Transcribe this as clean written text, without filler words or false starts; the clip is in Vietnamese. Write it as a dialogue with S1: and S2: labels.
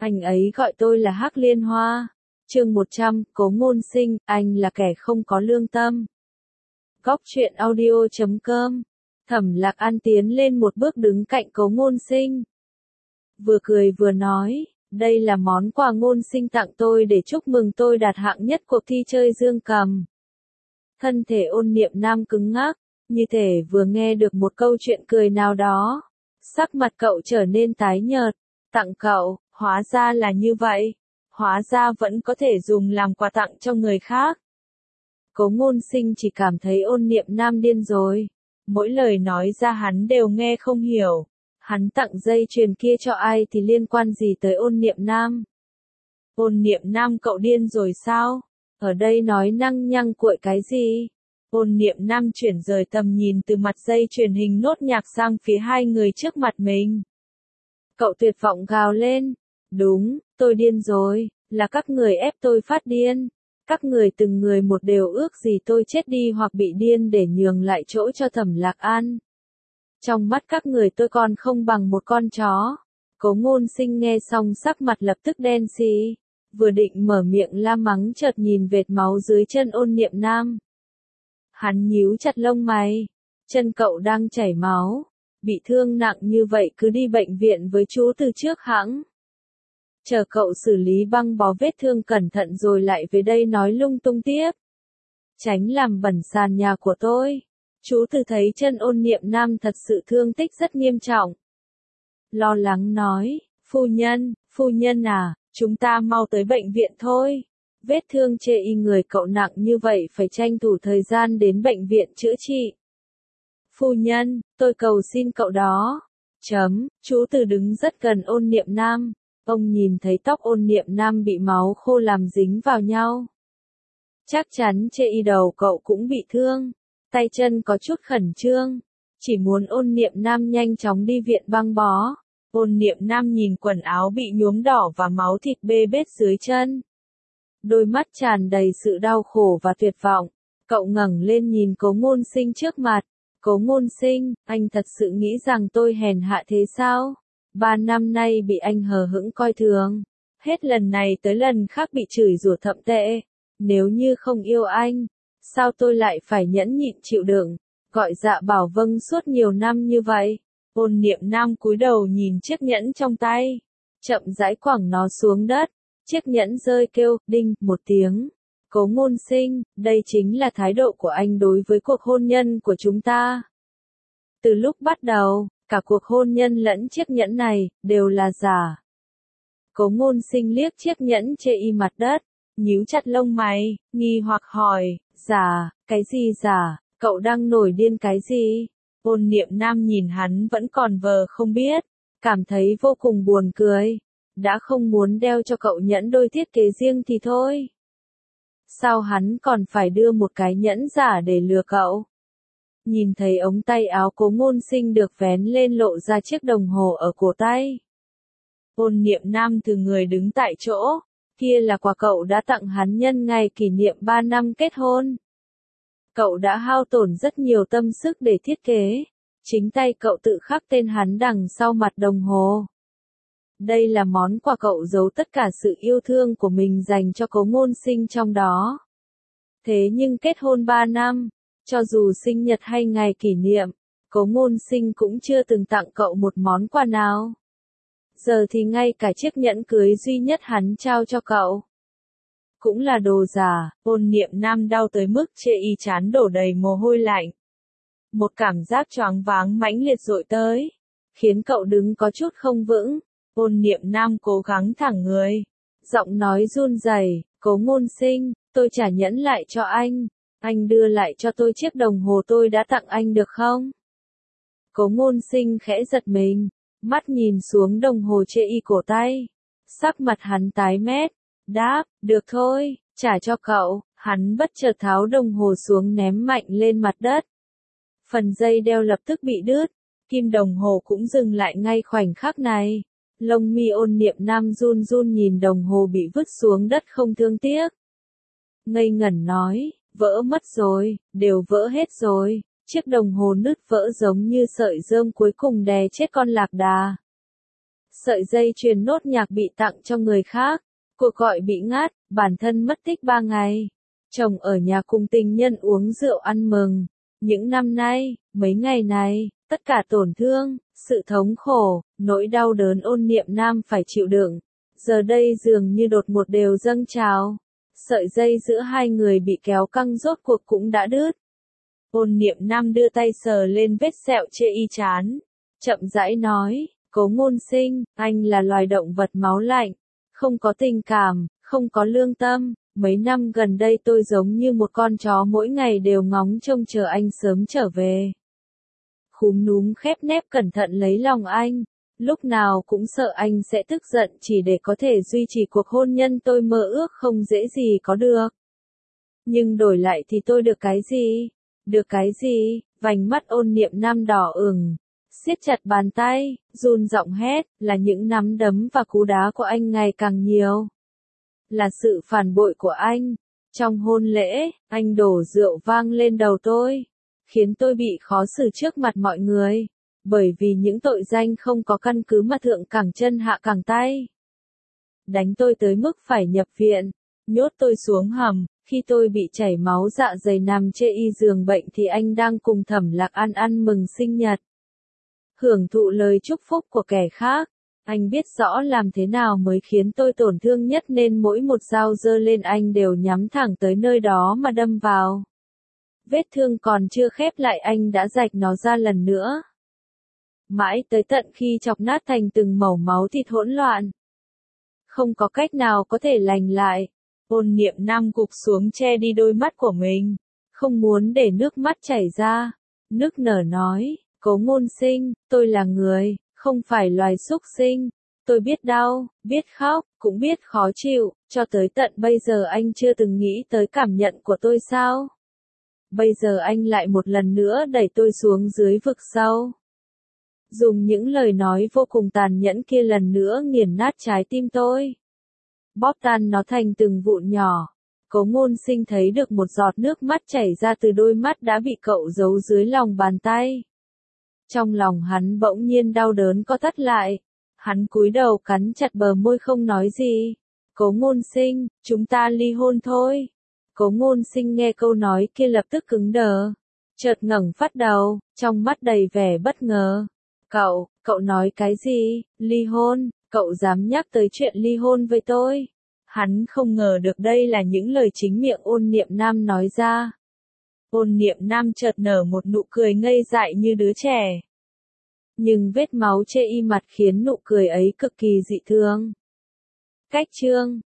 S1: Anh ấy gọi tôi là Hắc Liên Hoa. Chương 100, Cố Ngôn Sinh, anh là kẻ không có lương tâm. Góc truyện audio.com. Thẩm Lạc An tiến lên một bước đứng cạnh Cố Ngôn Sinh. Vừa cười vừa nói, đây là món quà Ngôn Sinh tặng tôi để chúc mừng tôi đạt hạng nhất cuộc thi chơi dương cầm. Thân thể Ôn Niệm Nam cứng ngắc, như thể vừa nghe được một câu chuyện cười nào đó. Sắc mặt cậu trở nên tái nhợt. Tặng cậu, hóa ra là như vậy. Hóa ra vẫn có thể dùng làm quà tặng cho người khác. Cố Ngôn Sinh chỉ cảm thấy Ôn Niệm Nam điên rồi. Mỗi lời nói ra hắn đều nghe không hiểu. Hắn tặng dây chuyền kia cho ai thì liên quan gì tới Ôn Niệm Nam? Ôn Niệm Nam, cậu điên rồi sao? Ở đây nói năng nhăng cuội cái gì? Ôn Niệm Nam chuyển rời tầm nhìn từ mặt dây chuyền hình nốt nhạc sang phía hai người trước mặt mình. Cậu tuyệt vọng gào lên. Đúng, tôi điên rồi, là các người ép tôi phát điên. Các người từng người một đều ước gì tôi chết đi hoặc bị điên để nhường lại chỗ cho Thẩm Lạc An. Trong mắt các người tôi còn không bằng một con chó. Cố Ngôn Sinh nghe xong sắc mặt lập tức đen xì. Vừa định mở miệng la mắng chợt nhìn vệt máu dưới chân Ôn Niệm Nam. Hắn nhíu chặt lông mày. Chân cậu đang chảy máu. Bị thương nặng như vậy cứ đi bệnh viện với chú từ trước hãng. Chờ cậu xử lý băng bó vết thương cẩn thận rồi lại về đây nói lung tung tiếp. Tránh làm bẩn sàn nhà của tôi. Chú từ thấy chân Ôn Niệm Nam thật sự thương tích rất nghiêm trọng. Lo lắng nói, phu nhân à, chúng ta mau tới bệnh viện thôi. Vết thương chê y người cậu nặng như vậy phải tranh thủ thời gian đến bệnh viện chữa trị. Phu nhân, tôi cầu xin cậu đó. Chú từ đứng rất gần Ôn Niệm Nam. Ông nhìn thấy tóc Ôn Niệm Nam bị máu khô làm dính vào nhau. Chắc chắn chê y đầu cậu cũng bị thương. Tay chân có chút khẩn trương. Chỉ muốn Ôn Niệm Nam nhanh chóng đi viện băng bó. Ôn Niệm Nam nhìn quần áo bị nhuốm đỏ và máu thịt bê bết dưới chân. Đôi mắt tràn đầy sự đau khổ và tuyệt vọng. Cậu ngẩng lên nhìn Cố Ngôn Sinh trước mặt. Cố Ngôn Sinh, anh thật sự nghĩ rằng tôi hèn hạ thế sao? 3 năm nay bị anh hờ hững coi thường. Hết lần này tới lần khác bị chửi rủa thậm tệ. Nếu như không yêu anh, sao tôi lại phải nhẫn nhịn chịu đựng, gọi dạ bảo vâng suốt nhiều năm như vậy? Ôn Niệm Nam cúi đầu nhìn chiếc nhẫn trong tay. Chậm rãi quẳng nó xuống đất. Chiếc nhẫn rơi kêu, đinh, một tiếng. Cố Ngôn Sinh, đây chính là thái độ của anh đối với cuộc hôn nhân của chúng ta. Từ lúc bắt đầu, cả cuộc hôn nhân lẫn chiếc nhẫn này, đều là giả. Cố Ngôn Sinh liếc chiếc nhẫn chê y mặt đất, nhíu chặt lông mày, nghi hoặc hỏi, giả, cái gì giả, cậu đang nổi điên cái gì? Ôn Niệm Nam nhìn hắn vẫn còn vờ không biết, cảm thấy vô cùng buồn cười. Đã không muốn đeo cho cậu nhẫn đôi thiết kế riêng thì thôi. Sao hắn còn phải đưa một cái nhẫn giả để lừa cậu? Nhìn thấy ống tay áo Cố Ngôn Sinh được vén lên lộ ra chiếc đồng hồ ở cổ tay. Ôn Niệm Nam từ người đứng tại chỗ, kia là quà cậu đã tặng hắn nhân ngày kỷ niệm 3 năm kết hôn. Cậu đã hao tổn rất nhiều tâm sức để thiết kế, chính tay cậu tự khắc tên hắn đằng sau mặt đồng hồ. Đây là món quà cậu giấu tất cả sự yêu thương của mình dành cho Cố Ngôn Sinh trong đó. Thế nhưng kết hôn 3 năm, cho dù sinh nhật hay ngày kỷ niệm, Cố Ngôn Sinh cũng chưa từng tặng cậu một món quà nào. Giờ thì ngay cả chiếc nhẫn cưới duy nhất hắn trao cho cậu cũng là đồ giả. Ôn Niệm Nam đau tới mức chê y trán đổ đầy mồ hôi lạnh. Một cảm giác choáng váng mãnh liệt dội tới, khiến cậu đứng có chút không vững. Ôn Niệm Nam cố gắng thẳng người, giọng nói run rẩy, Cố Ngôn Sinh, tôi trả nhẫn lại cho anh đưa lại cho tôi chiếc đồng hồ tôi đã tặng anh được không? Cố Ngôn Sinh khẽ giật mình, mắt nhìn xuống đồng hồ chê y cổ tay. Sắc mặt hắn tái mét, đáp, được thôi, trả cho cậu. Hắn bất chợt tháo đồng hồ xuống ném mạnh lên mặt đất. Phần dây đeo lập tức bị đứt, kim đồng hồ cũng dừng lại ngay khoảnh khắc này. Lông mi Ôn Niệm Nam run run nhìn đồng hồ bị vứt xuống đất không thương tiếc. Ngây ngẩn nói, vỡ mất rồi, đều vỡ hết rồi. Chiếc đồng hồ nứt vỡ giống như sợi rơm cuối cùng đè chết con lạc đà. Sợi dây chuyền nốt nhạc bị tặng cho người khác. Cuộc gọi bị ngắt, bản thân mất tích 3 ngày. Chồng ở nhà cùng tình nhân uống rượu ăn mừng. Những năm nay, mấy ngày này, tất cả tổn thương, sự thống khổ, nỗi đau đớn Ôn Niệm Nam phải chịu đựng. Giờ đây dường như đột ngột đều dâng trào. Sợi dây giữa hai người bị kéo căng rốt cuộc cũng đã đứt. Ôn Niệm Nam đưa tay sờ lên vết sẹo chê y chán. Chậm rãi nói, Cố Ngôn Sinh, anh là loài động vật máu lạnh. Không có tình cảm, không có lương tâm. Mấy năm gần đây tôi giống như một con chó mỗi ngày đều ngóng trông chờ anh sớm trở về. Khúm núm khép nép cẩn thận lấy lòng anh. Lúc nào cũng sợ anh sẽ tức giận chỉ để có thể duy trì cuộc hôn nhân tôi mơ ước không dễ gì có được. Nhưng đổi lại thì tôi được cái gì? Được cái gì? Vành mắt Ôn Niệm Nam đỏ ửng, siết chặt bàn tay, run giọng hét, là những nắm đấm và cú đá của anh ngày càng nhiều. Là sự phản bội của anh. Trong hôn lễ, anh đổ rượu vang lên đầu tôi, khiến tôi bị khó xử trước mặt mọi người. Bởi vì những tội danh không có căn cứ mà thượng cẳng chân hạ cẳng tay. Đánh tôi tới mức phải nhập viện, nhốt tôi xuống hầm. Khi tôi bị chảy máu dạ dày nằm chê y giường bệnh thì anh đang cùng Thẩm Lạc An ăn mừng sinh nhật. Hưởng thụ lời chúc phúc của kẻ khác. Anh biết rõ làm thế nào mới khiến tôi tổn thương nhất nên mỗi một dao giơ lên anh đều nhắm thẳng tới nơi đó mà đâm vào. Vết thương còn chưa khép lại anh đã rạch nó ra lần nữa. Mãi tới tận khi chọc nát thành từng mẩu máu thịt hỗn loạn. Không có cách nào có thể lành lại. Ôn Niệm Nam gục xuống che đi đôi mắt của mình. Không muốn để nước mắt chảy ra. Nức nở nói, Cố Ngôn Sinh, tôi là người, không phải loài súc sinh. Tôi biết đau, biết khóc, cũng biết khó chịu, cho tới tận bây giờ anh chưa từng nghĩ tới cảm nhận của tôi sao? Bây giờ anh lại một lần nữa đẩy tôi xuống dưới vực sâu. Dùng những lời nói vô cùng tàn nhẫn kia lần nữa nghiền nát trái tim tôi. Bóp tan nó thành từng vụn nhỏ. Cố Ngôn Sinh thấy được một giọt nước mắt chảy ra từ đôi mắt đã bị cậu giấu dưới lòng bàn tay. Trong lòng hắn bỗng nhiên đau đớn co thắt lại. Hắn cúi đầu cắn chặt bờ môi không nói gì. Cố Ngôn Sinh, chúng ta ly hôn thôi. Cố Ngôn Sinh nghe câu nói kia lập tức cứng đờ. Chợt ngẩng phát đầu, trong mắt đầy vẻ bất ngờ. Cậu nói cái gì? Ly hôn? Cậu dám nhắc tới chuyện ly hôn với tôi? Hắn không ngờ được đây là những lời chính miệng Ôn Niệm Nam nói ra. Ôn Niệm Nam chợt nở một nụ cười ngây dại như đứa trẻ. Nhưng vết máu chê y mặt khiến nụ cười ấy cực kỳ dị thường. Cách chương